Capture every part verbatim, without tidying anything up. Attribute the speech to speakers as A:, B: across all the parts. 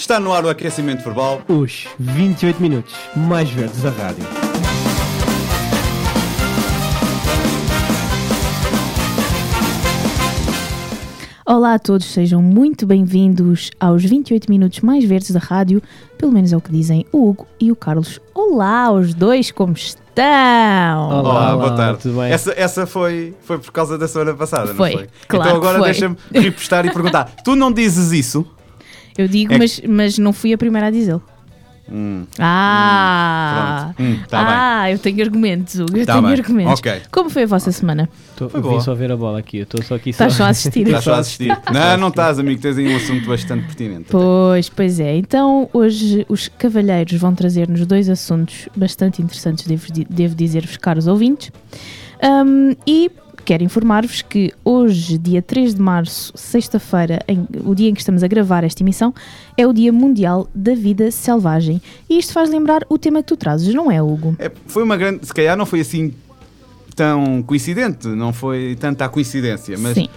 A: Está no ar o aquecimento verbal.
B: Os vinte e oito minutos mais verdes da rádio.
C: Olá a todos, sejam muito bem-vindos aos vinte e oito minutos mais verdes da rádio, pelo menos é o que dizem o Hugo e o Carlos. Olá aos dois, como estão?
A: Olá,
B: Olá,
A: boa tarde.
B: tudo bem?
A: Essa, essa foi, foi por causa da semana passada,
C: Foi,
A: não foi?
C: claro
A: então agora
C: que foi.
A: deixa-me repostar e perguntar. Tu não dizes isso?
C: Eu digo,
A: É
C: mas, mas não fui a primeira a dizê-lo.
A: Hum,
C: Ah,
A: pronto. Hum, tá
C: ah eu tenho argumentos, Hugo, eu
A: Tá
C: tenho
A: bem.
C: argumentos.
A: Ok.
C: Como foi a vossa semana?
B: Tô,
A: Foi
B: vim
A: boa.
B: só ver a bola aqui, eu estou só aqui só...
C: Estás só a assistir?
A: Estás só a assistir. Não, não estás, amigo. Tens aí um assunto bastante pertinente.
C: Pois, pois é. Então, hoje os cavalheiros vão trazer-nos dois assuntos bastante interessantes, devo, di- devo dizer-vos, caros ouvintes. Um, e quero informar-vos que hoje, dia três de março, sexta-feira, em- o dia em que estamos a gravar esta emissão, é o Dia Mundial da Vida Selvagem. E isto faz lembrar o tema que tu trazes, não é, Hugo?
A: É, foi uma grande... Se calhar não foi assim tão coincidente, não foi tanta a coincidência, mas
C: Sim.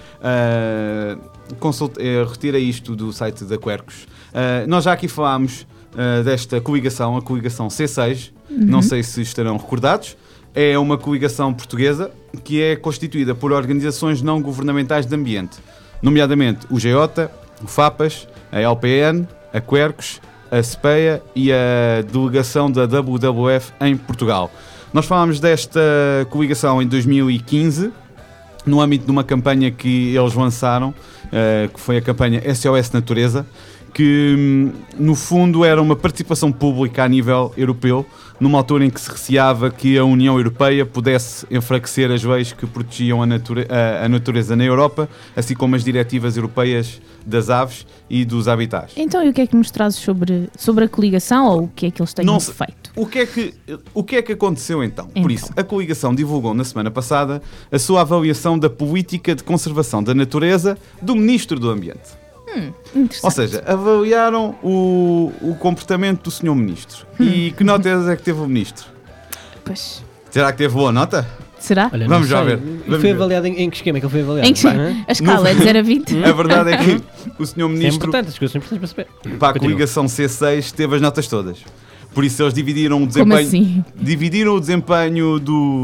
A: uh, consult, uh, retira isto do site da Quercus. Uh, nós já aqui falámos uh, desta coligação, a coligação C seis, não sei se estarão recordados. É uma coligação portuguesa que é constituída por organizações não governamentais de ambiente, nomeadamente o GEOTA, o FAPAS, a L P N, a Quercus, a SPEA e a delegação da W W F em Portugal. Nós falámos desta coligação em dois mil e quinze, no âmbito de uma campanha que eles lançaram, uh, que foi a campanha S O S Natureza, que hum, no fundo era uma participação pública a nível europeu, numa altura em que se receava que a União Europeia pudesse enfraquecer as leis que protegiam a, nature- a- a natureza na Europa, assim como as diretivas europeias das aves e dos habitats.
C: Então, e o que é que nos trazes sobre, sobre a coligação ou o que é que eles têm
A: Não se-
C: feito?
A: O que, é que, o que é que aconteceu então? Por
C: Então.
A: isso, a coligação divulgou na semana passada a sua avaliação da política de conservação da natureza do Ministro do Ambiente.
C: Interessante.
A: Ou seja, avaliaram o, o comportamento do senhor Ministro. E que notas é que teve o Ministro?
C: Pois,
A: Será que teve boa nota?
C: será?
B: Olha,
A: Vamos
B: não
A: já
B: sei.
A: ver.
B: E
A: Vamos
B: foi
A: ver.
B: avaliado em, em que esquema é que ele foi avaliado?
C: Em que...
B: Hã?
C: A escala é de zero a vinte?
A: A verdade é que o senhor
B: É
A: Ministro,
B: importante, as coisas são importantes para saber.
A: para a
B: Continua.
A: coligação C seis, teve as notas todas. Por isso eles dividiram o
C: Como
A: desempenho,
C: assim?
A: dividiram o desempenho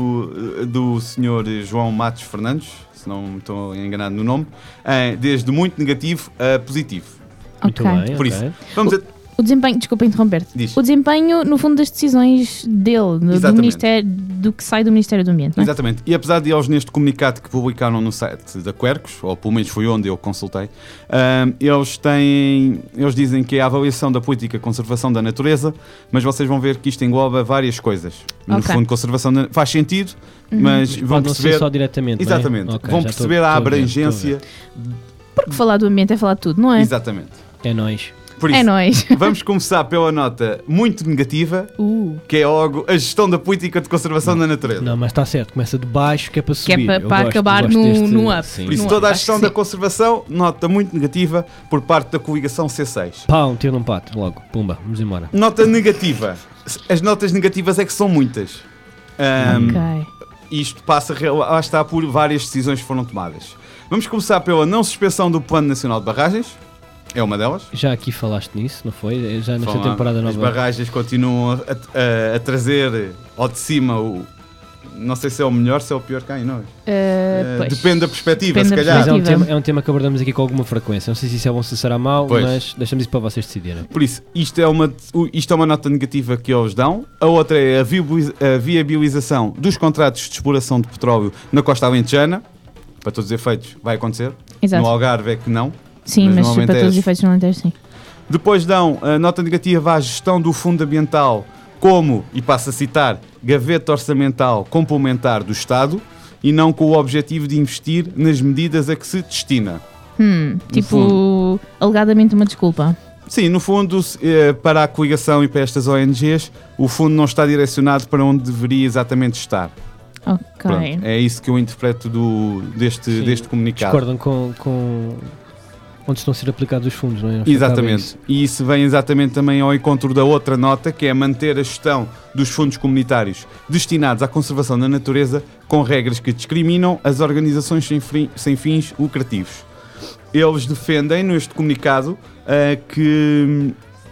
A: do, do senhor João Matos Fernandes, se não me estou enganado no nome, em- desde muito negativo a positivo.
B: Muito
C: Ok.
B: bem,
A: Por
B: ok.
A: isso, vamos a...
C: O desempenho, desculpa interromper-te.
A: Diz.
C: O desempenho, no fundo, das decisões dele, do, do,
A: Exatamente.
C: ministério, do que sai do Ministério do Ambiente, não é?
A: Exatamente. E apesar de eles neste comunicado que publicaram no site da Quercus, ou pelo menos foi onde eu consultei, ahm, eles têm, eles dizem que é a avaliação da política de conservação da natureza, mas vocês vão ver que isto engloba várias coisas. No
C: Ok.
A: fundo, conservação da... faz sentido, mas vão
B: Pode não ser
A: perceber...
B: só diretamente, não é?
A: Exatamente.
B: Ok,
A: vão
B: já
A: perceber
B: estou-
A: a
B: estou ver,
A: abrangência...
C: Porque falar do ambiente é falar de tudo, não é?
A: Exatamente.
B: estou a ver. É nóis.
A: Por
C: É
A: isso,
C: nóis.
A: vamos começar pela nota muito negativa,
C: Uh,
A: que é logo a gestão da política de conservação da natureza.
B: Não, mas está certo, começa de baixo que é para
C: Que é
B: subir.
C: para-
B: Eu
C: para
B: gosto-
C: acabar
B: gosto
C: no-
B: deste-
C: no up.
B: Sim.
A: Por isso,
C: Não,
A: toda a
C: acho
A: gestão
C: que
A: da
C: sim.
A: conservação, nota muito negativa por parte da coligação C seis.
B: Pá, um tiro num pato, logo. Pumba, vamos embora.
A: Nota negativa. As notas negativas é que são muitas. Ahm,
C: ok.
A: Isto passa, lá está, por várias decisões que foram tomadas. Vamos começar pela não suspensão do Plano Nacional de Barragens. É uma delas.
B: Já aqui falaste nisso, não foi? Já nesta
A: Falam-
B: temporada
A: As
B: nova.
A: barragens continuam a, a- a trazer ao de cima o... Não sei se é o melhor, se é o pior cá em nós.
C: Uh,
A: Eh,
C: pois.
A: depende da perspectiva,
C: Depende
A: se
C: da
A: calhar.
B: Mas é um,
C: perspectiva.
B: tema, é um tema que abordamos aqui com alguma frequência. Não sei se isso é bom, se será mau,
A: Pois.
B: mas deixamos isso para vocês decidirem.
A: Por isso, isto é, uma, o- isto é uma nota negativa que eles dão. A outra é a viabiliza- a viabilização dos contratos de exploração de petróleo na costa alentejana. Para todos os efeitos, vai acontecer.
C: Exato.
A: No Algarve é que não.
C: Sim,
A: mas
C: mas,
A: no
C: para todos os
A: Alentejo.
C: efeitos não Alentejo, sim.
A: Depois dão a nota negativa à gestão do fundo ambiental como, e passo a citar, gaveta orçamental complementar do Estado e não com o objetivo de investir nas medidas a que se destina.
C: Hum, tipo, alegadamente uma desculpa.
A: Sim, no fundo, se- eh, para a coligação e para estas O N Gs, o fundo não está direcionado para onde deveria exatamente estar.
C: Ok.
A: Pronto, é isso que eu interpreto do, deste,
B: Sim.
A: deste comunicado.
B: Discordam com, com onde estão a ser aplicados os fundos, não é? Acho que acaba
A: Exatamente.
B: isso.
A: E isso vem exatamente também ao encontro da outra nota, que é manter a gestão dos fundos comunitários destinados à conservação da natureza com regras que discriminam as organizações sem, fri- sem fins lucrativos. Eles defendem neste comunicado uh, que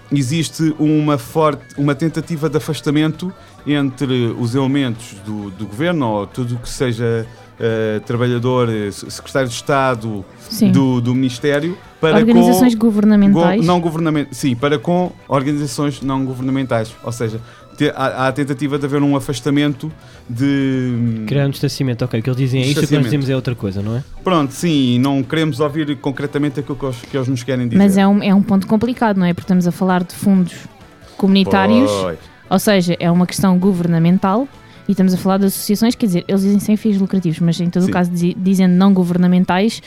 A: existe uma, forte, uma tentativa de afastamento entre os elementos do, do governo, ou tudo que seja uh, trabalhador, secretário de Estado do, do Ministério, para
C: organizações
A: com,
C: governamentais.
A: Go, não governament, sim, para com organizações não governamentais. Ou seja, te, há, há a tentativa de haver um afastamento de...
B: Criar um distanciamento, ok. O que eles dizem é isto, o que nós dizemos é outra coisa, não é?
A: Pronto, sim, não queremos ouvir concretamente aquilo que eles, que eles nos querem dizer.
C: Mas é um, é um ponto complicado, não é? Porque estamos a falar de fundos comunitários,
A: pois.
C: Ou seja, é uma questão governamental e estamos a falar de associações, quer dizer, eles dizem sem fins lucrativos, mas em todo
A: sim.
C: o caso dizendo não governamentais,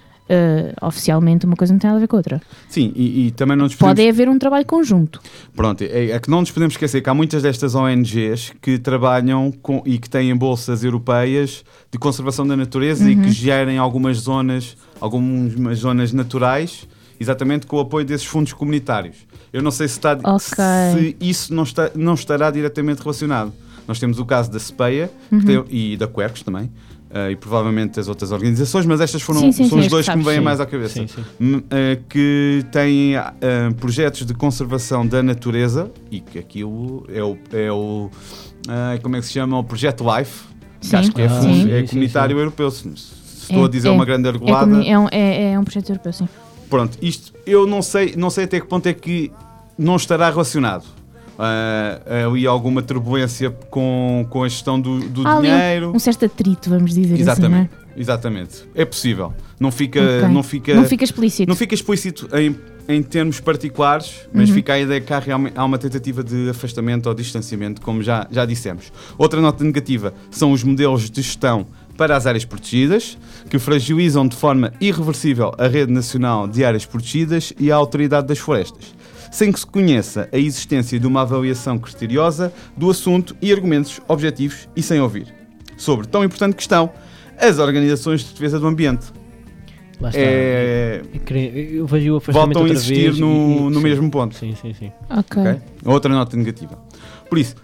C: uh, oficialmente uma coisa não tem nada a ver com a outra.
A: Sim, e, e também não nos podemos...
C: Pode haver um trabalho conjunto.
A: Pronto, é, é que não nos podemos esquecer que há muitas destas O N Gs que trabalham com, e que têm bolsas europeias de conservação da natureza, uhum. e que gerem algumas zonas, algumas zonas naturais, exatamente com o apoio desses fundos comunitários. Eu não sei se, está,
C: okay.
A: se isso não, está, não estará diretamente relacionado. Nós temos o caso da SPEA, uhum. que tem, e da Quercus também, uh, e provavelmente das outras organizações, mas estas foram,
C: sim, sim,
A: são
C: sim,
A: os dois que me vêm
C: sim.
A: mais à cabeça.
B: Sim, sim.
A: Uh, que têm uh, projetos de conservação da natureza, e que aquilo é o, é o uh, como é que se chama? O Projeto LIFE, que
C: sim.
A: acho que é,
B: Ah,
A: fundo,
B: sim,
A: é
B: sim,
A: comunitário
B: sim.
A: europeu. Se estou
C: é,
A: a dizer
C: é,
A: uma grande argolada...
C: É, um, é, é um projeto europeu, sim.
A: Pronto, isto eu não sei, não sei até que ponto é que não estará relacionado. Uh, ali alguma turbulência com, com a gestão do, do
C: Há
A: dinheiro.
C: Um, um certo atrito, vamos dizer
A: exatamente,
C: assim, não é?
A: Exatamente. É possível. Não fica,
C: okay.
A: não fica,
C: não fica explícito.
A: Não fica explícito em, em termos particulares, mas
C: uhum.
A: fica a ideia que há, realmente, há uma tentativa de afastamento ou distanciamento, como já, já dissemos. Outra nota negativa são os modelos de gestão para as áreas protegidas, que fragilizam de forma irreversível a Rede Nacional de Áreas Protegidas e a Autoridade das Florestas, sem que se conheça a existência de uma avaliação criteriosa do assunto e argumentos objetivos e sem ouvir. Sobre tão importante questão, as organizações de defesa do ambiente.
B: Lá está.
A: É...
B: Eu vejo o afastamento
A: voltam a
B: outra
A: existir
B: vez
A: no,
B: e, e,
A: no
B: sim.
A: mesmo ponto.
B: Sim, sim, sim.
C: Ok.
A: Okay? Outra nota negativa. Por isso,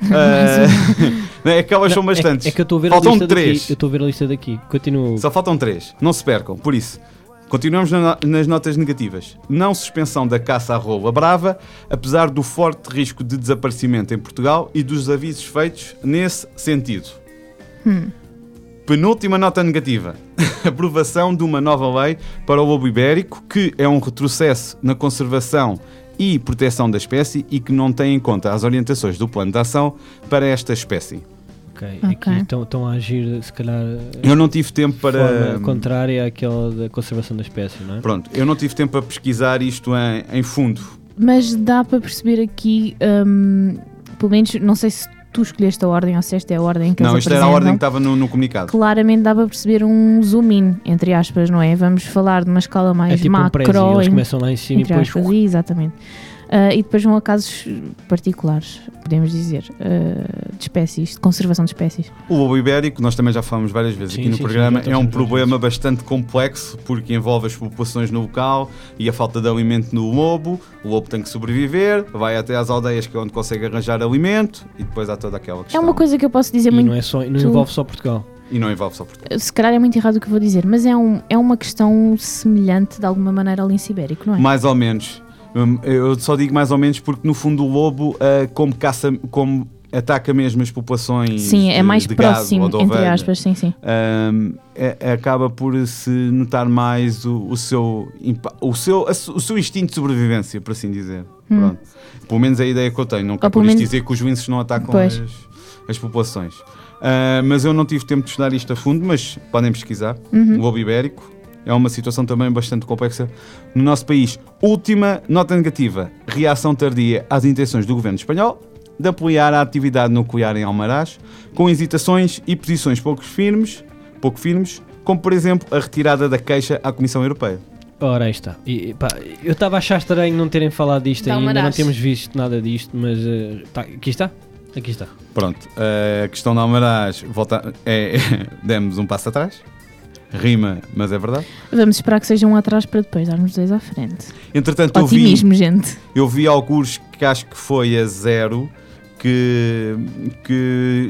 A: uh, aquelas são bastantes.
B: É, é que eu estou a ver
A: faltam
B: a lista
A: três.
B: daqui. Eu estou a ver a lista daqui. Continuo.
A: Só faltam três. Não se percam. Por isso, continuamos na, nas notas negativas. Não suspensão da caça à rola brava, apesar do forte risco de desaparecimento em Portugal e dos avisos feitos nesse sentido.
C: Hum.
A: Penúltima nota negativa. Aprovação de uma nova lei para o lobo ibérico, que é um retrocesso na conservação e proteção da espécie e que não tem em conta as orientações do plano de ação para esta espécie.
B: Ok,
C: okay.
B: Aqui estão, estão a agir, se calhar,
A: eu não tive tempo para...
B: de forma contrária àquela da conservação da espécie, não é?
A: Pronto, eu não tive tempo para pesquisar isto em, em fundo.
C: Mas dá para perceber aqui, hum, pelo menos, não sei se tu escolheste a ordem ou se esta é a ordem que
A: não,
C: eles
A: isto era a ordem que estava no, no comunicado.
C: Claramente dá para perceber um zoom in, entre aspas, não é? Vamos falar de uma escala mais
B: é tipo
C: macro.
B: Um prédio, eles
C: em,
B: começam lá em cima e depois...
C: Aspas, exatamente. Uh, e depois vão a casos particulares, podemos dizer, uh, de espécies, de conservação de espécies.
A: O lobo ibérico, nós também já falamos várias vezes
B: sim,
A: aqui no
B: sim,
A: programa,
B: sim,
A: é um
B: sim,
A: problema bastante complexo porque envolve as populações no local e a falta de alimento no lobo. O lobo tem que sobreviver, vai até às aldeias que é onde consegue arranjar alimento e depois há toda aquela questão.
C: É uma coisa que eu posso dizer
B: e
C: muito...
B: não, é só, não envolve só Portugal.
A: E não envolve só Portugal.
C: Se calhar é muito errado o que eu vou dizer, mas é, um, é uma questão semelhante de alguma maneira ao lince ibérico, não é?
A: Mais ou menos. Eu só digo mais ou menos porque no fundo o lobo, uh, como caça, como ataca mesmo as populações,
C: sim,
A: de,
C: é mais
A: de
C: próximo,
A: gado, ou de
C: entre
A: ovelha,
C: aspas, sim, sim.
A: Um, é, acaba por se notar mais o, o, seu, o, seu, o seu instinto de sobrevivência, por assim dizer. Hum. Pronto. Pelo menos é a ideia que eu tenho. Não quero por isto dizer que os linces não atacam as, as populações. Uh, mas eu não tive tempo de estudar isto a fundo, mas podem pesquisar. Uhum. O lobo ibérico. É uma situação também bastante complexa no nosso país. Última nota negativa. Reação tardia às intenções do governo espanhol de apoiar a atividade nuclear em Almaraz, com hesitações e posições pouco firmes, pouco firmes, como por exemplo a retirada da queixa à Comissão Europeia.
B: Ora, aí está. E, pá, eu estava a achar estranho não terem falado disto
C: Dá
B: ainda, não temos visto nada disto, mas uh, tá, aqui está. Aqui está.
A: Pronto, a questão de Almaraz, volta, é, demos um passo atrás. Rima, mas é verdade.
C: Vamos esperar que seja um atrás para depois darmos dois à frente.
A: Entretanto,
C: Otimismo,
A: eu vi,
C: gente.
A: Eu vi alguns que acho que foi a zero que, que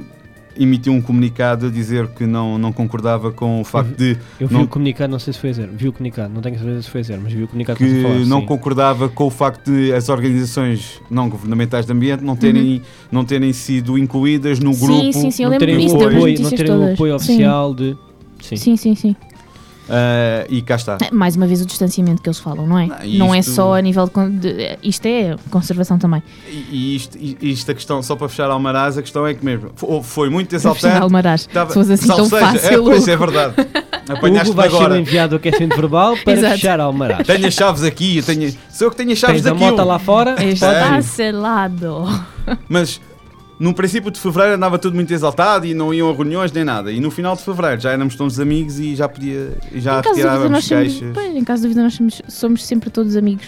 A: emitiu um comunicado a dizer que não, não concordava com o facto de...
B: Eu vi
A: não,
B: o comunicado, não sei se foi a zero. Vi o comunicado, não tenho certeza se foi a zero, mas vi o comunicado que,
A: que
B: falar,
A: não
B: sim.
A: concordava com o facto de as organizações não governamentais de ambiente não terem, uhum. não terem sido incluídas no
C: sim,
A: grupo...
C: Sim, sim, eu
B: não
C: lembro
B: terem
C: disso,
B: o
C: deu nas
B: apoio,
C: notícias
B: não terem
C: todas.
B: o apoio
C: Sim.
B: oficial de... Sim,
C: sim, sim. sim.
A: Uh, e cá está.
C: Mais uma vez o distanciamento que eles falam, não é?
A: Não,
C: não é
A: isto...
C: só a nível de, de... Isto é conservação também.
A: E, e isto, e isto a questão, só para fechar Almaraz, a questão é que mesmo foi, foi muito exaltante.
C: Almaraz,
A: Estava,
C: se fosse assim tão
A: seja,
C: fácil.
A: É, pois é verdade.
B: O Hugo vai agora. Ser enviado ao aquecimento verbal para
C: Exato.
B: fechar Almaraz.
A: Tenho as chaves aqui, eu tenho, sou eu que tenho as chaves
B: Tens
A: daqui.
B: a moto lá fora.
C: Está
A: é.
C: selado.
A: Mas no princípio de fevereiro andava tudo muito exaltado e não iam a reuniões nem nada. E no final de fevereiro já éramos todos amigos e já podia e já retirávamos queixas.
C: Pois, em caso de dúvida nós somos, somos sempre todos amigos.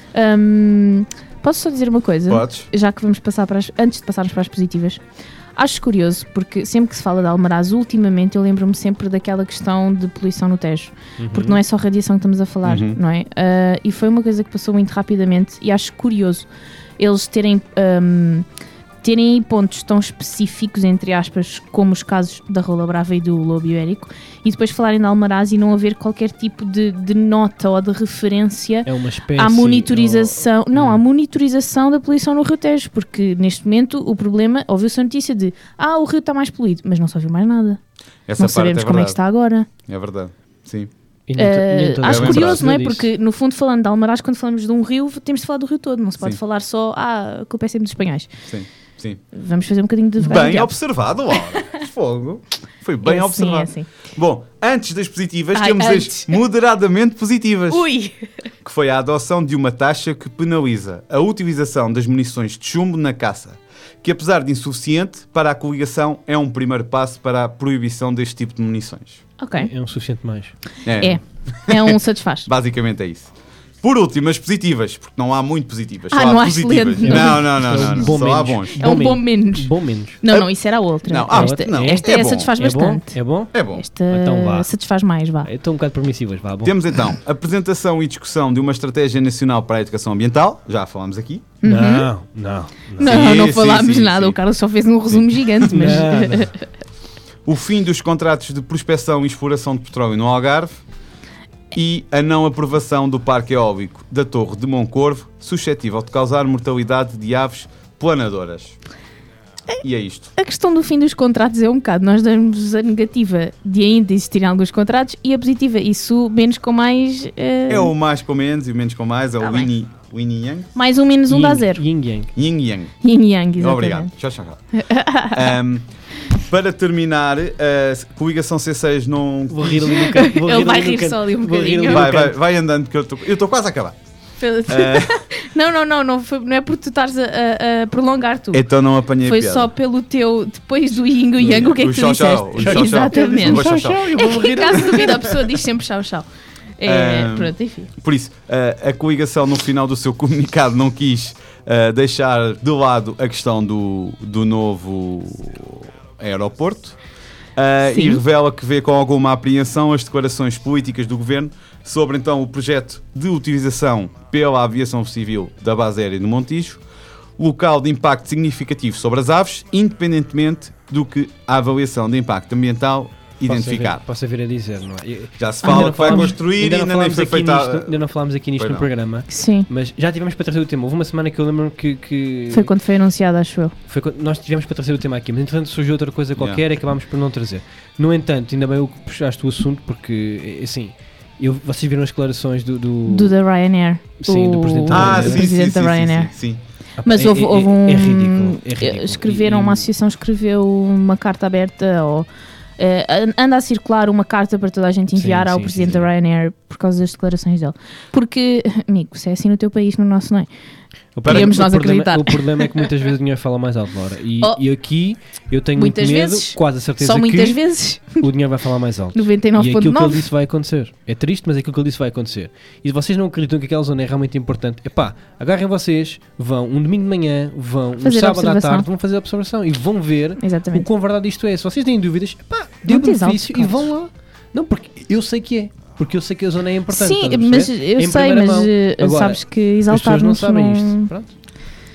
C: Um, posso só dizer uma coisa?
A: Podes.
C: Já que vamos passar para as, antes de passarmos para as positivas. Acho curioso, porque sempre que se fala de Almaraz, ultimamente eu lembro-me sempre daquela questão de poluição no Tejo. Uhum. Porque não é só radiação que estamos a falar,
A: uhum.
C: não é? Uh, e foi uma coisa que passou muito rapidamente e acho curioso eles terem... Um, terem pontos tão específicos, entre aspas, como os casos da Rola Brava e do Lobo Ibérico, e depois falarem de Almaraz e não haver qualquer tipo de, de nota ou de referência
B: é uma espécie,
C: à monitorização,
B: ou...
C: não, à monitorização da poluição no Rio Tejo, porque neste momento o problema, ouviu-se a notícia de ah, o rio está mais poluído, mas não se ouviu mais nada.
A: Essa
C: não sabemos
A: é
C: como é que está agora.
A: É verdade, sim.
C: Uh, acho curioso, não é? Porque no fundo, falando de Almaraz, quando falamos de um rio, temos de falar do rio todo, não se pode sim. falar só ah, a culpa é sempre dos espanhóis.
A: Sim. Sim.
C: Vamos fazer um bocadinho de
A: bem observado, Laura. Fogo. Foi bem
C: é
A: observado.
C: Assim, é assim.
A: Bom, antes das positivas,
C: Ai,
A: temos
C: antes.
A: as moderadamente positivas.
C: Ui!
A: Que foi a adoção de uma taxa que penaliza a utilização das munições de chumbo na caça, que apesar de insuficiente, para a coligação é um primeiro passo para a proibição deste tipo de munições.
C: Ok.
B: É um suficiente mais.
C: É. É, é um satisfaz.
A: Basicamente é isso. Por último, as positivas, porque não há muito positivas.
C: Ah,
A: só
C: não
A: há
C: há
A: positivas.
C: excelente.
A: Não, não, não, não. não.
B: Bom
A: Só
B: menos.
A: há bons.
C: É um bom menos.
B: Bom menos.
C: Não, não, isso era a outra.
A: Não, ah,
C: esta
A: não,
C: esta
A: é
C: é
A: bom.
C: satisfaz
B: É
C: bastante.
B: bom? É bom?
A: É bom.
C: Esta
B: Então vá.
C: satisfaz mais, vá.
B: Estou um bocado permissivas, vá. Bom.
A: Temos então a apresentação e discussão de uma estratégia nacional para a educação ambiental. Já falámos aqui.
C: Uhum.
B: Não, não.
C: Não,
A: Sim,
C: não
A: sim,
C: falámos
A: sim,
C: nada.
A: sim.
C: O Carlos só fez um resumo gigante, mas...
B: Não, não.
A: O fim dos contratos de prospecção e exploração de petróleo no Algarve e a não aprovação do parque eólico da Torre de Moncorvo, suscetível de causar mortalidade de aves planadoras. E é isto.
C: A questão do fim dos contratos é um bocado. Nós damos a negativa de ainda existirem alguns contratos e a positiva, isso menos com mais... Uh...
A: É o mais com menos e o menos com mais, é
C: Tá
A: o
C: bem.
A: Yin e Yin Yang.
C: Mais um menos um
B: Yin,
C: dá zero.
B: Yin Yang.
A: Yin Yang.
C: Yin Yang, exatamente.
A: Obrigado. Tchau, tchau. um, para terminar, a coligação C seis não...
B: Vou rir ali no canto. Vou
C: Ele vai
B: ali no
C: rir
B: canto.
C: só ali um
B: Vou rir
C: bocadinho.
B: ali no
A: Vai, vai,
B: canto.
A: vai andando, porque eu estou quase a acabar. Uh,
C: Não, não, não, não, foi, não é por tu estares a, a- a prolongar tu.
A: então não apanhei
C: Foi
A: a piada.
C: só pelo teu, depois do Yin e o Yang, o que é
A: O
C: que tu
A: chau,
C: disseste?
A: chau, o chau, chau.
C: Exatamente.
A: O chau, chau.
B: Eu
C: É
B: vou
C: que
B: rir.
C: em caso de dúvida a pessoa diz sempre chau, chau. É,
A: Um,
C: pronto, enfim.
A: Por isso, uh, a coligação no final do seu comunicado não quis uh, deixar de lado a questão do, do novo aeroporto uh,
C: Sim.
A: e revela que vê com alguma apreensão as declarações políticas do governo sobre então o projeto de utilização pela aviação civil da base aérea no Montijo, local de impacto significativo sobre as aves, independentemente do que a avaliação de impacto ambiental identificar.
B: Posso haver a dizer, não é?
A: Já se
C: Ainda
A: fala
C: não
A: que vai
C: falámos-
A: construir e
B: Ainda não
A: ainda nem
B: falámos
A: foi
B: aqui
A: feita...
B: nisto, ainda não falámos aqui nisto
A: Pois
B: no
A: não.
B: programa,
C: Sim,
B: mas já tivemos para trazer o tema. Houve uma semana que eu lembro que, que
C: foi quando foi anunciado, acho eu.
B: foi quando nós tivemos para trazer o tema aqui, mas entretanto surgiu outra coisa qualquer
A: Yeah.
B: e acabámos por não trazer. No entanto, ainda bem o que puxaste o assunto, porque assim, eu, vocês viram as declarações do. do,
C: Do da Ryanair.
B: Sim, do
C: O-
B: presidente da
A: Ah,
B: Ryanair.
A: sim, sim,
C: presidente
A: sim,
C: da
A: sim,
C: Ryanair.
A: sim, sim.
C: Mas
B: É-
C: houve,
B: é-
C: houve
B: é-
C: um.
B: é ridículo, é ridículo.
C: Escreveram,
B: E-
C: uma associação escreveu uma carta aberta ou. eh, anda a circular uma carta para toda a gente enviar
B: Sim,
C: ao
B: sim,
C: presidente
B: sim,
C: da
B: sim.
C: Ryanair por causa das declarações dele. Porque, amigo, se é assim no teu país, no nosso não é.
B: O
C: Queríamos
B: problema-
C: nós
B: o problema-
C: acreditar.
B: O problema é que muitas vezes o dinheiro fala mais alto, Laura. E,
C: Oh.
B: e aqui eu tenho
C: Muitas
B: muito medo,
C: vezes.
B: quase a certeza
C: Só muitas
B: que
C: vezes,
B: o dinheiro vai falar mais alto.
C: noventa e
B: E
C: nove vírgula
B: aquilo que ele
C: nove.
B: disse vai acontecer. É triste, mas aquilo que ele disse vai acontecer. E se vocês não acreditam que aquela zona é realmente importante, epá, agarrem vocês, vão um domingo de manhã, vão um
C: Fazer a
B: sábado à
C: observação.
B: tarde, vão fazer a observação e vão ver o
C: Exatamente.
B: quão verdade isto é. Se vocês têm dúvidas, epá, dê o
C: Não te
B: benefício e
C: exaltes,
B: vão lá. Não, porque eu sei que é. Porque eu sei que a zona é importante.
C: Sim,
B: estás a
C: mas
B: perceber?
C: eu
B: Em
C: sei,
B: primeira
C: mas
B: mão.
C: eh,
B: Agora,
C: sabes que
B: As pessoas
C: exaltar
B: não sabem isto. Pronto.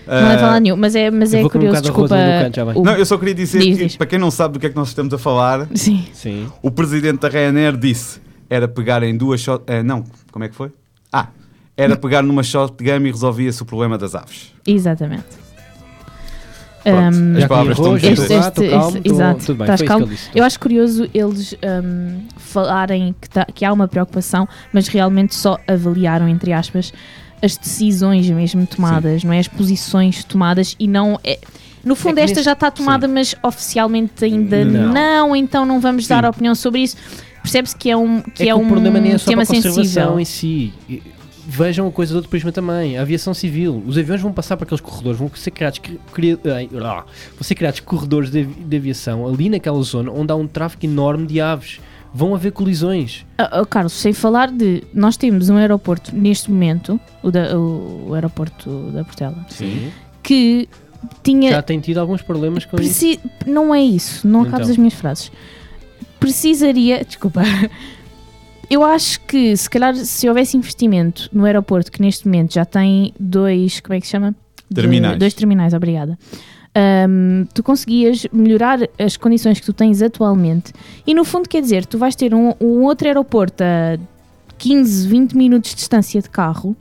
C: Não leva lá nenhum, mas é, mas
B: Eu
C: é
B: vou comer um
C: curioso,
B: bocado de arroz
C: desculpa.
B: ali no canto, já vai.
C: o-
A: Não, eu só queria dizer
C: Diz,
A: que,
C: diz.
A: para quem não sabe do que é que nós estamos a falar,
C: Sim.
B: Sim.
A: o presidente da Ryanair disse era pegar em duas shot... eh, não, como é que foi? Ah, era pegar numa shotgun e resolvia-se o problema das aves.
C: Exatamente.
A: Pronto,
C: Um,
A: as
B: Já comi
A: palavras estão
B: arroz,
A: ditas.
C: este-
B: chocolate,
C: este-
B: estou calmo,
C: este-
B: estou-
C: exato.
B: tudo bem,
C: Estás
B: foi isso
C: calmo?
B: que ele disse.
C: Eu acho curioso eles um, falarem que, tá- que há uma preocupação, mas realmente só avaliaram, entre aspas, as decisões mesmo tomadas, não é? As posições tomadas e não... É, no fundo,
B: que
C: esta
B: neste-
C: já está tomada, mas oficialmente ainda
A: Não.
C: não, então não vamos
A: Sim.
C: dar opinião sobre isso. Percebe-se que é um, que
B: é
C: é
B: que
C: um
B: o problema nem é só
C: tema
B: para a conservação
C: sensível.
B: em si. E vejam a coisa do outro prisma também. A aviação civil. Os aviões vão passar para aqueles corredores, vão ser criados, cri- cri- ai, ah, vão ser criados corredores de, avi- de aviação ali naquela zona onde há um tráfego enorme de aves. Vão haver colisões.
C: Ah, ah, Carlos, sem falar de... Nós temos um aeroporto, neste momento, o, da- o- o aeroporto da Portela,
B: Sim.
C: que tinha...
B: Já tem tido alguns problemas com isso.
C: Preci- Não é isso, não
B: Então.
C: acabes as minhas frases. Precisaria, desculpa, eu acho que se calhar se houvesse investimento no aeroporto, que neste momento já tem dois, como é que se chama? De-
A: Terminais.
C: dois terminais, obrigada. Ahm, tu conseguias melhorar as condições que tu tens atualmente e no fundo quer dizer, tu vais ter um, um outro aeroporto a quinze, vinte minutos de distância de carro.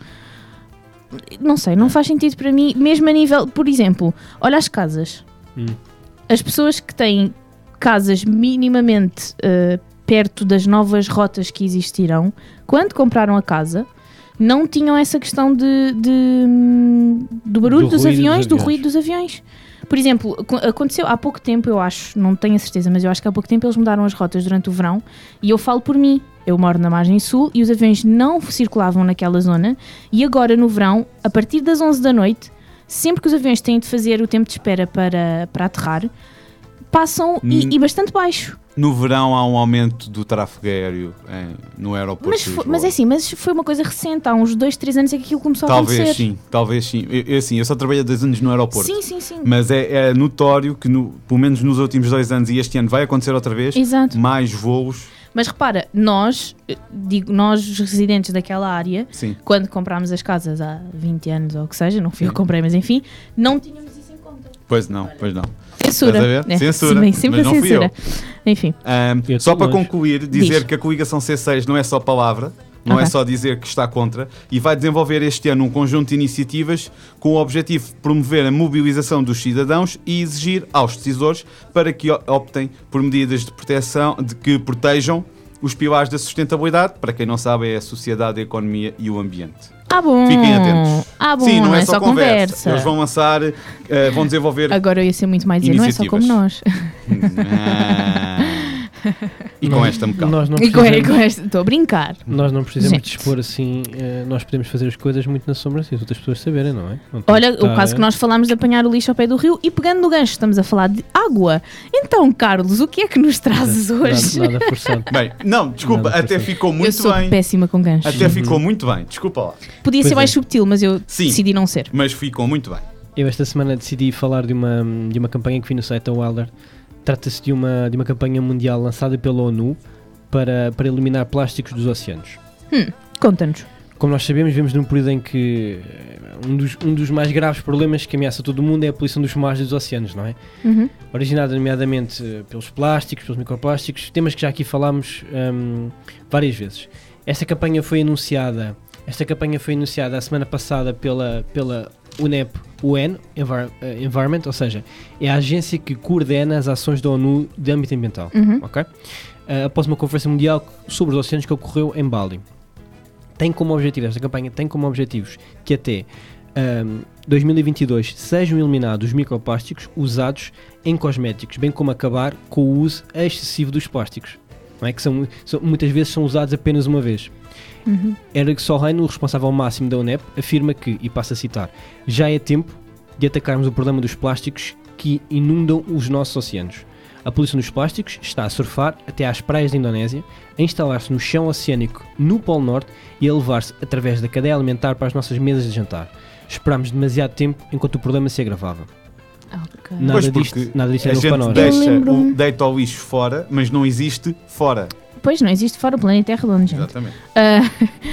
C: Não sei, não faz sentido para mim, mesmo a nível, por exemplo, olha as casas.
B: Hum.
C: As pessoas que têm casas minimamente uh, perto das novas rotas que existirão, quando compraram a casa, não tinham essa questão de, de, hum, do barulho
B: Do
C: dos
B: ruído dos
C: aviões, do
B: aviões.
C: ruído dos aviões. Por exemplo, ac- aconteceu há pouco tempo, eu acho, não tenho a certeza, mas eu acho que há pouco tempo eles mudaram as rotas durante o verão e eu falo por mim. Eu moro na margem sul e os aviões não circulavam naquela zona e agora no verão, a partir das onze da noite, sempre que os aviões têm de fazer o tempo de espera para, para aterrar, passam e,
A: Hum.
C: e bastante baixo.
A: No verão há um aumento do tráfego aéreo em- no aeroporto
C: Mas,
A: de
C: fo-
A: Lisboa.
C: mas é assim, mas foi uma coisa recente, há uns dois, três anos é que aquilo começou a
A: Talvez
C: acontecer.
A: sim, talvez sim. Eu, eu, assim, eu só trabalhei há dois anos no aeroporto.
C: Sim, sim, sim.
A: Mas é, é notório que, no- pelo menos nos últimos dois anos, e este ano vai acontecer outra vez,
C: Exato.
A: mais voos.
C: Mas repara, nós, eh, digo, nós os residentes daquela área,
A: Sim.
C: quando comprámos as casas há vinte anos ou o que seja, não fui eu
A: Sim.
C: que comprei, mas enfim, não tínhamos isso em conta.
A: Pois não, pois não.
C: Censura.
A: Estás a ver?
C: né?
A: Censura,
C: Sim, sempre
A: mas
C: a
A: não fui
C: censura. Enfim,
A: Ahm,
B: Eu
A: só
B: tô
A: para
B: longe.
A: concluir, dizer
C: Diz.
A: que a coligação C seis não é só palavra, não é
C: Ok.
A: só dizer que está contra, e vai desenvolver este ano um conjunto de iniciativas com o objetivo de promover a mobilização dos cidadãos e exigir aos decisores para que o- optem por medidas de proteção, de que protejam os pilares da sustentabilidade. Para quem não sabe, é a sociedade, a economia e o ambiente.
C: ah bom.
A: Fiquem atentos.
C: Ah bom,
A: Sim, não, é, só conversa. Eles vão lançar, eh, vão desenvolver.
C: Agora eu ia ser muito mais dizer, não é só como nós.
A: Ah. E com
B: Nós-
A: esta me calo.
B: Nós não
C: E com,
B: precisamos,
C: com esta, estou a brincar.
B: nós não precisamos
C: Gente.
B: de expor assim. eh, nós podemos fazer as coisas muito na sombra se as outras pessoas saberem, não é? Não temos
C: Olha,
B: que estar
C: o caso
B: a-
C: que nós falámos de apanhar o lixo ao pé do rio e pegando no gancho, estamos a falar de água. Então, Carlos, o que é que nos trazes
B: Nada-
C: hoje?
B: Nada forçado.
A: Bem, não, desculpa,
B: Nada
A: até
B: perfeito.
A: ficou
C: Eu
A: muito
C: sou
A: bem.
C: péssima com ganchos.
A: Até ficou muito bem, desculpa lá.
C: Podia
B: Pois
C: ser mais
B: é.
C: subtil, mas eu
A: Sim.
C: decidi não ser.
A: Mas ficou muito bem.
B: Eu esta semana decidi falar de uma, de uma campanha que vi no site da Wilder. Trata-se de uma, de uma campanha mundial lançada pela ONU para, para eliminar plásticos dos oceanos.
C: Conta-nos.
B: Como nós sabemos, vivemos num período em que eh, um dos, um dos mais graves problemas que ameaça todo o mundo é a poluição dos mares e dos oceanos, não é?
C: Uhum.
B: Originada nomeadamente eh, pelos plásticos, pelos microplásticos, temas que já aqui falámos hum, várias vezes. Esta campanha foi anunciada, esta campanha foi anunciada a semana passada pela, pela U N E P, U N, Envir- eh, Environment, ou seja, é a agência que coordena as ações da ONU de âmbito ambiental,
C: Uhum.
B: ok? Eh, após uma conferência mundial sobre os oceanos que ocorreu em Bali. Tem como objetivo, esta campanha tem como objetivos que até um, dois mil e vinte e dois sejam eliminados os microplásticos usados em cosméticos, bem como acabar com o uso excessivo dos plásticos, não é? Que são, são- muitas vezes são usados apenas uma vez.
C: Uhum.
B: Eric Solheim, o responsável máximo da U N E P, afirma que, e passo a citar, já é tempo de atacarmos o problema dos plásticos que inundam os nossos oceanos. A poluição dos plásticos está a surfar até às praias da Indonésia, a instalar-se no chão oceânico no Polo Norte e a levar-se através da cadeia alimentar para as nossas mesas de jantar. Esperámos demasiado tempo enquanto o problema se agravava.
C: Ok.
B: Nada
A: Pois,
B: disto,
A: porque
B: nada disto é
A: A
B: novo para
A: gente
B: nós.
C: Eu
A: deixa,
C: lembro-me-
A: o, deita o lixo fora, mas não existe fora.
C: Pois, não existe fora, o planeta é redondo, gente.
A: Exatamente.
C: Ah,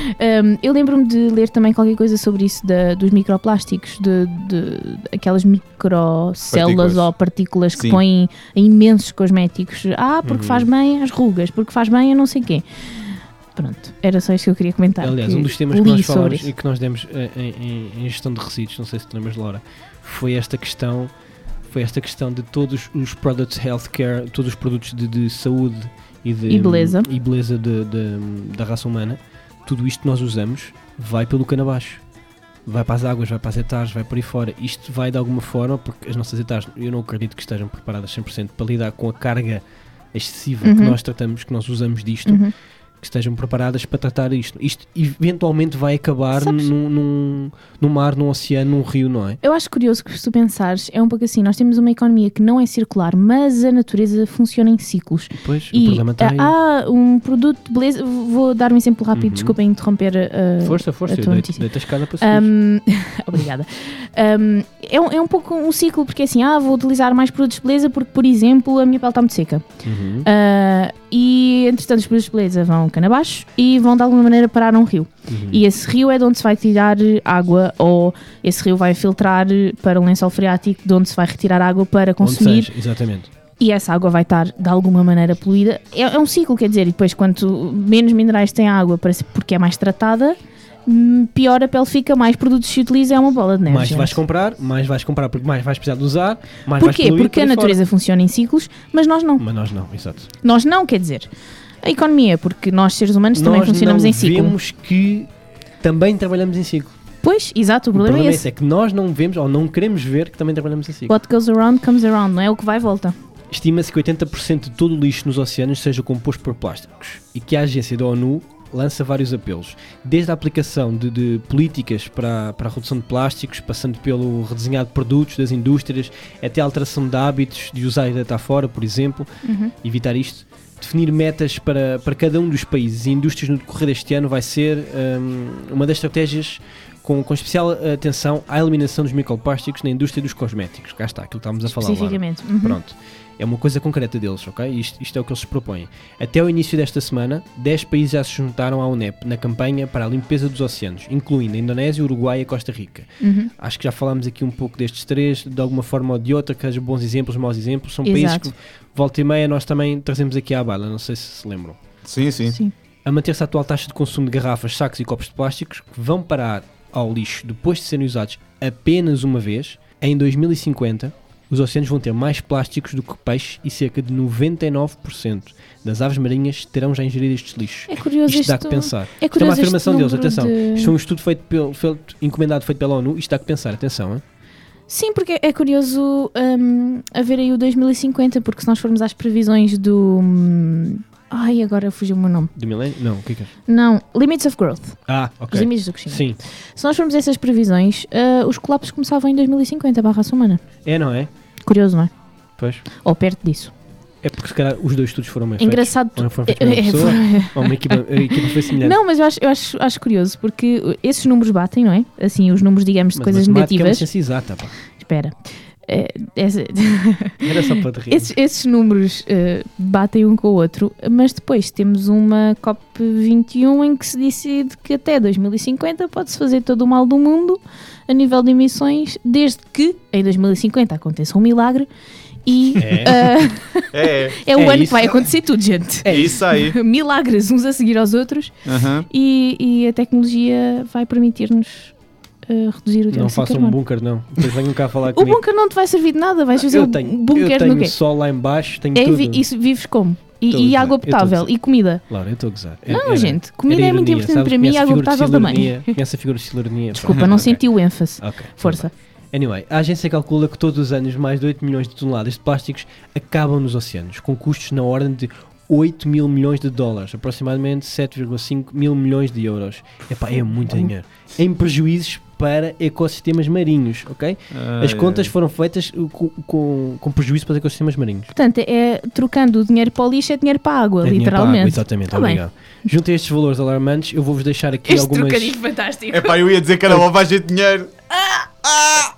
C: um, eu lembro-me de ler também qualquer coisa sobre isso, da- dos microplásticos, de, de, de aquelas microcélulas
A: Partículas.
C: ou partículas que
A: Sim.
C: põem em imensos cosméticos. Ah, porque
B: Uhum.
C: faz bem às rugas, porque faz bem a não sei quê. Pronto, era só isso que eu queria comentar.
B: Aliás,
C: que
B: um dos temas que
C: li
B: nós
C: sobre
B: falámos
C: isso.
B: e que nós demos eh, em, em- em gestão de resíduos, não sei se te lembras, Laura, foi esta questão, foi esta questão de todos os products healthcare, todos os produtos de, de saúde e, de,
C: E beleza.
B: e beleza de- de- da raça humana, tudo isto que nós usamos vai pelo cano abaixo. Vai para as águas, vai para as etares, vai por aí fora. Isto vai de alguma forma, porque as nossas etares, eu não acredito que estejam preparadas cem por cento para lidar com a carga excessiva que
C: Uhum.
B: nós tratamos, que nós usamos disto,
C: Uhum.
B: que estejam preparadas para tratar isto. Isto eventualmente vai acabar
C: Sabes-
B: num, num, num mar, num oceano, num rio, não é?
C: Eu acho curioso que se tu pensares, é um pouco assim, nós temos uma economia que não é circular, mas a natureza funciona em ciclos.
B: Depois, o
C: E
B: problema está aí.
C: há um produto de beleza, vou dar um exemplo rápido,
B: Uhum.
C: desculpem interromper a,
B: força, força,
C: a
B: eu
C: tua
B: deito,
C: notícia.
B: deito a escada para subir.
C: Um, obrigada. Um, é, um, é um pouco um ciclo, porque é assim, ah, vou utilizar mais produtos de beleza porque, por exemplo, a minha pele está muito seca.
B: Uhum.
C: Uh, e, entretanto, os produtos de beleza vão cano abaixo e vão, de alguma maneira, parar a um rio.
B: Uhum.
C: E esse rio é de onde se vai tirar água, ou esse rio vai filtrar para um lençol freático, de onde se vai retirar água para
B: Onde
C: consumir.
B: seja, exatamente.
C: E essa água vai estar, de alguma maneira, poluída. É, é um ciclo, quer dizer, e depois, quanto menos minerais tem a água, para- porque é mais tratada, hum, pior a pele fica, mais produtos se utiliza, é uma bola de neve.
B: Mais
C: gente.
B: vais comprar, mais vais comprar porque mais vais precisar de usar, mais vais
C: Porquê?
B: poluir
C: Porque
B: por
C: a
B: aí
C: natureza funciona em ciclos, mas nós não.
B: fora. Mas nós não, exato.
C: Nós não, quer dizer, a economia, porque nós, seres humanos, também
B: nós
C: funcionamos
B: não
C: em ciclo.
B: vemos que também trabalhamos em ciclo.
C: Pois, exato, o
B: O
C: problema,
B: problema
C: é
B: é
C: esse.
B: esse, é que nós não vemos ou não queremos ver que também trabalhamos em ciclo.
C: What goes around comes around, não é o que vai e volta.
B: Estima-se que oitenta por cento de todo o lixo nos oceanos seja composto por plásticos e que a agência da ONU lança vários apelos, desde a aplicação de, de políticas para, para a redução de plásticos, passando pelo redesenhado de produtos das indústrias, até a alteração de hábitos de usar e deitar fora, por exemplo,
C: Uhum.
B: evitar isto. Definir metas para, para cada um dos países e indústrias no decorrer deste ano vai ser hum, uma das estratégias com, com especial atenção à eliminação dos microplásticos na indústria dos cosméticos. Cá está, aquilo que estávamos a falar lá.
C: Especificamente. Uhum.
B: Pronto. É uma coisa concreta deles, ok? Isto, isto é o que eles se propõem. Até o início desta semana, dez países já se juntaram à UNEP na campanha para a limpeza dos oceanos, incluindo a Indonésia, o Uruguai e a Costa Rica.
C: Uhum.
B: Acho que já falámos aqui um pouco destes três, de alguma forma ou de outra, que sejam bons exemplos, maus exemplos. São países
C: Exato.
B: que, volta e meia, nós também trazemos aqui à baila, não sei se se lembram.
A: Sim, sim.
C: Sim.
B: A manter-se a atual taxa de consumo de garrafas, sacos e copos de plásticos, que vão parar ao lixo depois de serem usados apenas uma vez, em dois mil e cinquenta, os oceanos vão ter mais plásticos do que peixes e cerca de noventa e nove por cento das aves marinhas terão já ingerido estes lixos.
C: É curioso
B: Isto dá
C: isto-
B: que pensar.
C: É
B: Isto é uma
C: curioso este
B: afirmação deles,
C: número
B: atenção.
C: de-
B: Isto foi um estudo feito, pelo, feito encomendado feito pela ONU, isto dá que pensar, atenção. Hein?
C: Sim, porque é curioso hum, haver aí o dois mil e cinquenta, porque se nós formos às previsões do... hum, ai, agora fugiu o meu nome.
B: Do milénio? Não, o que é que é?
C: Não, Limits of Growth.
B: Ah,
C: Os
B: ok.
C: limites do crescimento.
B: Sim.
C: Se nós formos a essas previsões, ah, os colapsos começavam em dois mil e cinquenta, barra raça humana.
B: É, não é?
C: Curioso, não é?
B: Pois.
C: Ou perto disso.
B: É porque se calhar os dois estudos foram bem feitos.
C: Engraçado.
B: Ou não foram feitos pela
C: É, é,
B: pessoa,
C: foi-
B: ou uma equipa, a equipa foi semelhante.
C: Não, mas eu acho, eu acho, acho curioso, porque esses números batem, não é? Assim, os números, digamos, de
B: Mas
C: coisas
B: matemática é uma
C: negativas.
B: ciência exata, pá.
C: Espera. É, essa-
B: Era só para te rir.
C: esses, esses números eh, batem um com o outro, mas depois temos uma COP vinte e um em que se decide que até dois mil e cinquenta pode-se fazer todo o mal do mundo a nível de emissões, desde que em dois mil e cinquenta aconteça um milagre e
B: É.
C: eh,
A: É,
C: é o
B: É
C: ano
B: isso.
C: que vai acontecer tudo, gente.
A: é isso aí.
C: Milagres uns a seguir aos outros
A: Aham.
C: e, e a tecnologia vai permitir-nos eh, reduzir o
B: Não
C: dióxido de
B: façam um
C: carbono.
B: bunker, não. Depois venham cá falar
C: O
B: comigo.
C: bunker não te vai servir de nada, vais fazer
B: eu
C: um
B: tenho,
C: bunker
B: eu tenho
C: no quê?
B: sol lá em baixo, tenho
C: É,
B: tudo.
C: vi- isso vives como? E,
B: Estou a
C: e
B: gozar,
C: água
B: eu estou a
C: potável
B: gozar.
C: e comida.
B: Laura, eu estou a gozar.
C: Não,
B: Era-
C: gente, comida
B: era
C: é muito
B: ironia,
C: importante
B: sabes?
C: para mim e
B: Conhece a
C: água
B: figura de
C: potável também.
B: cidadania? Conhece a figura de cidadania?
C: Desculpa, não
B: Ok.
C: senti o ênfase.
B: Ok,
C: Força.
B: Anyway, a agência calcula que todos os anos mais de oito milhões de toneladas de plásticos acabam nos oceanos, com custos na ordem de oito mil milhões de dólares, aproximadamente sete vírgula cinco mil milhões de euros. Epá, é muito dinheiro. Em prejuízos para ecossistemas marinhos, ok? As
A: Ai,
B: contas
A: ai.
B: foram feitas com, com, com prejuízo para os ecossistemas marinhos.
C: Portanto, é trocando o dinheiro para o lixo, é dinheiro para a água,
B: É dinheiro para a
C: literalmente.
B: água, exatamente,
C: Tá bem.
B: obrigado. Junto a estes valores alarmantes, eu vou-vos deixar aqui
C: Este
B: algumas...
C: trocadilho fantástico.
A: É pá, eu ia dizer que era lavagem de dinheiro.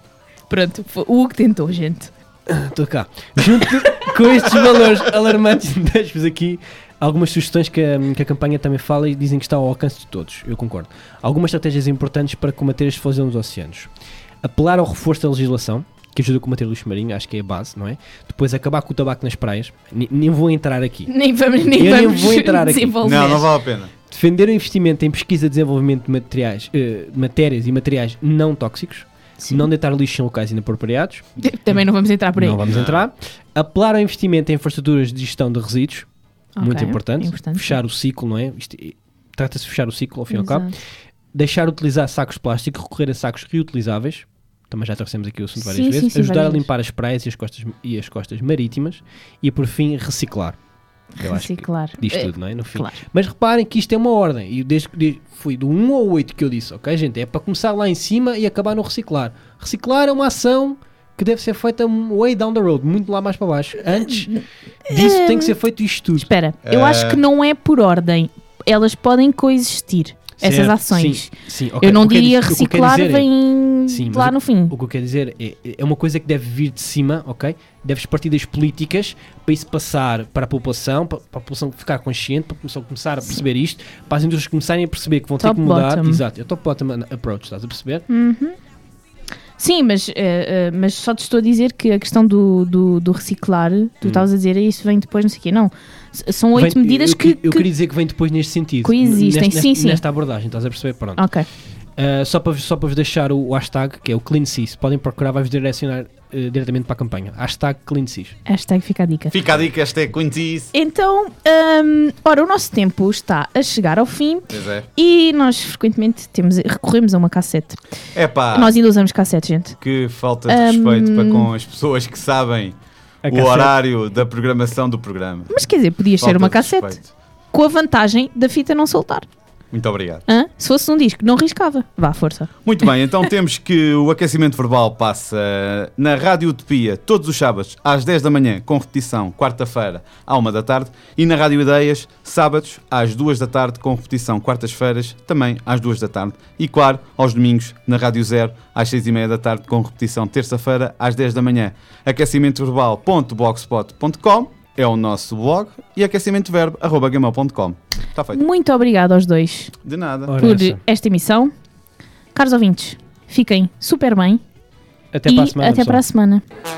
C: Pronto, foi o que tentou, gente.
B: Estou cá. Junto com estes valores alarmantes, deixo-vos aqui algumas sugestões que a, que a campanha também fala e dizem que está ao alcance de todos. Eu concordo. Algumas estratégias importantes para combater as explosões nos oceanos. Apelar ao reforço da legislação, que ajuda a combater o lixo marinho, acho que é a base, não é? Depois acabar com o tabaco nas praias. N- nem vou entrar aqui.
C: Nem vamos, nem
B: Eu nem
C: vamos
B: vou entrar aqui.
C: desenvolver.
A: Não, não vale a pena.
B: Defender o investimento em pesquisa e desenvolvimento de materiais, eh, matérias e materiais não tóxicos.
C: Sim.
B: Não deitar lixo em locais inapropriados.
C: Também não vamos entrar por aí.
B: Não vamos
A: Não.
B: entrar. Apelar ao investimento em infraestruturas de gestão de resíduos.
C: Ok,
B: Muito importante.
C: importante,
B: Fechar o ciclo, não é? Isto é- Trata-se de fechar o ciclo, ao fim e ao cabo.
C: Exato.
B: Deixar de utilizar sacos de plástico, recorrer a sacos reutilizáveis. Também já trouxemos aqui o assunto várias
C: Sim,
B: vezes.
C: sim, sim,
B: Ajudar
C: várias
B: a limpar as praias e as costas, e as costas marítimas. E, por fim, reciclar. Eu acho que
C: Reciclar.
B: diz
C: É,
B: tudo, não é? No fim.
C: claro.
B: Mas reparem que isto é uma ordem. E desde que desde- fui do um ao oito que eu disse, ok, gente? É para começar lá em cima e acabar no reciclar. Reciclar é uma ação que deve ser feita way down the road, muito lá mais para baixo. Antes disso tem que ser feito isto tudo.
C: Espera, eu
A: Eh,
C: acho que não é por ordem. Elas podem coexistir, essas
B: Certo?
C: ações.
B: Sim, sim, ok.
C: Eu não
B: O que eu
C: diria
B: diz- o que eu quero
C: reciclar
B: dizer é-
C: vem
B: Sim, mas
C: lá
B: o-
C: no fim.
B: O que eu quero dizer é, é uma coisa que deve vir de cima, ok? Deves partir das políticas para isso passar para a população, para, para a população ficar consciente, para a população começar a perceber isto, para as indústrias começarem a perceber que vão ter
C: Top
B: que mudar.
C: bottom.
B: Exato, é top bottom approach, estás a perceber?
C: Uhum. Sim, mas, eh, eh, mas só te estou a dizer que a questão do, do, do reciclar, tu estavas a dizer isso vem depois, não sei o quê. Não, S- são oito
B: Vem-
C: medidas
B: eu,
C: que,
B: eu, eu
C: que-
B: queria dizer que vem depois neste sentido.
C: Coexistem,
B: nesta,
C: sim,
B: nesta,
C: sim.
B: nesta abordagem, estás a perceber? Pronto.
C: Ok.
B: Uh, só para só para vos deixar o, o hashtag, que é o CleanSeas. Podem procurar, vai-vos direcionar uh, diretamente para a campanha. Hashtag CleanSeas.
C: Hashtag fica a dica.
A: Fica a dica, esta é Quintis.
C: Então, hum, ora, o nosso tempo está a chegar ao fim
A: Pois é.
C: e nós frequentemente temos, recorremos a uma cassete.
A: É pá,
C: Nós ainda usamos cassete, gente.
A: que falta de respeito
C: Hum.
A: para com as pessoas que sabem
B: A
A: o
B: cassete.
A: horário da programação do programa.
C: Mas quer dizer, podia ser
A: Falta
C: uma
A: de
C: cassete
A: respeito.
C: com a vantagem da fita não soltar.
A: Muito obrigado.
C: Hã? Se fosse um disco, não riscava. Vá, força.
A: Muito bem, então temos que o aquecimento verbal passa na Rádio Utopia todos os sábados às dez da manhã, com repetição quarta-feira à uma da tarde, e na Rádio Ideias sábados às duas da tarde, com repetição quartas-feiras também às duas da tarde, e claro, aos domingos na Rádio Zero às seis e meia da tarde, com repetição terça-feira às dez da manhã. aquecimento verbal ponto blogspot ponto com é o nosso blog e aquecimentoverbo arroba gmail ponto com. Está feito.
C: Muito obrigada aos dois
A: De nada.
B: Ora,
C: por
B: essa.
C: esta emissão. Caros ouvintes, fiquem super bem
B: Até
C: e
B: para a semana.
C: até
B: pessoal.
C: para a semana.